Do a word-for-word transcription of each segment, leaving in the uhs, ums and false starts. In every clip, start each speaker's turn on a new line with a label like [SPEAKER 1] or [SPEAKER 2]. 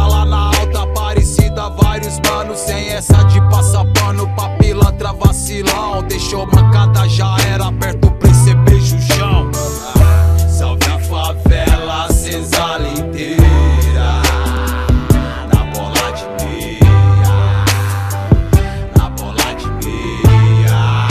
[SPEAKER 1] Tá lá na alta Aparecida, vários manos. Sem essa de passar pano pra pilantra vacilão. Deixou mancada, já era, aperta o play, cê beija o chão. Salve a favela, senzala inteira. Na bola de meia, na bola de meia.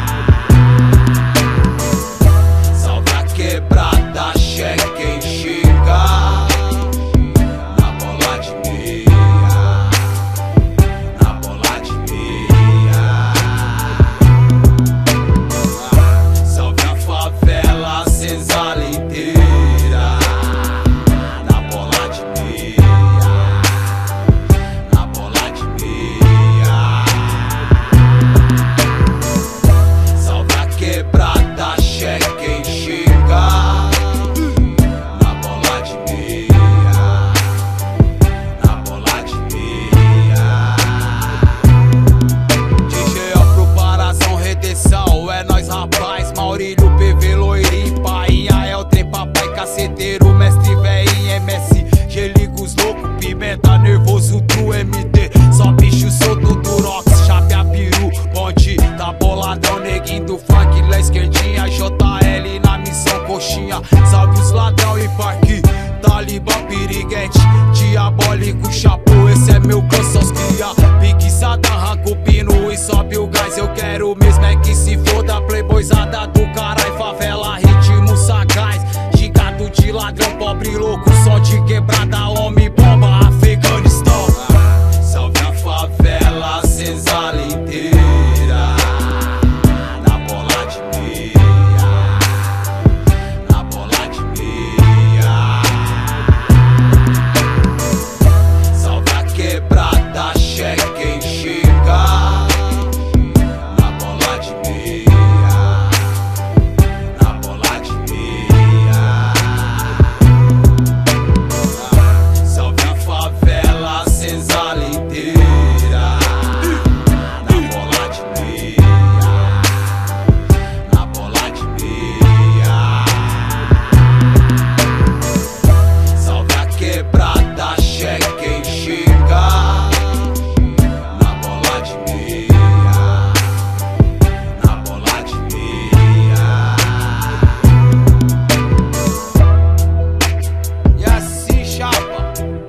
[SPEAKER 1] Salve a quebrada, cheque quem chega. Na bola de meia, na bola de meia. Salve a favela, senzala inteira. Na bola de meia, na bola de meia. Salve a quebrada, cheque quem chega. Na bola de meia, na bola de meia. D J ó pro Parazão, redenção, é nóis rapaz. Maurílio, P V, loirinho, painha, é o trem papai, caceteiro, mestre véi, M S G, liga os loucos, pimenta, nervoso do M D. Só bicho solto do Rox, chape a peru, ponte, tá boladão, neguinho do funk, lá esquerdinha, J L na missão, coxinha. Salve os ladrão e parque, Talibã, piriguete, diabólico, chapo, esse é meu clã, só os cria. Pique, sada, arranca o pino e sobe o gás. Eu quero mesmo é que se foda, playboyzada do carai. Favela, ritmo sagaz, gigado de ladrão, pobre louco, só de quebrada, homem bomba, Afeganistão. Salve a favela, senzala inteira. Na bola de meia, na bola de meia. Salve a quebrada, cheque quem chega. Na bola de meia, na bola de meia. Salve a favela, senzala inteira. Na bola de meia, na bola de meia. Salve a quebrada, cheque quem chega. Na bola de meia, na bola de meia. E assim, chapa,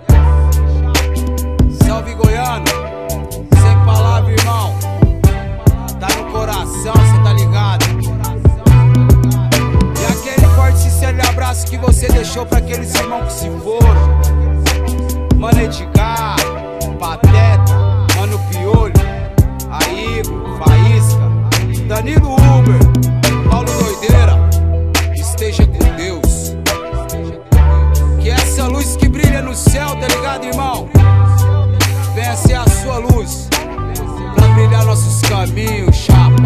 [SPEAKER 1] salve goiano, sem palavra, irmão. Tá no coração, cê tá ligado? E aquele forte sincero abraço que você deixou pra aqueles irmãos que se foram. Mano Edgar, Pateta, Mano Piolho, Aigo, Faísca, Danilo Uber, Paulo Doideira. Esteja com Deus. Que essa luz que brilha no céu, tá ligado, irmão? Venha ser a sua luz pra brilhar nossos caminhos, chapa.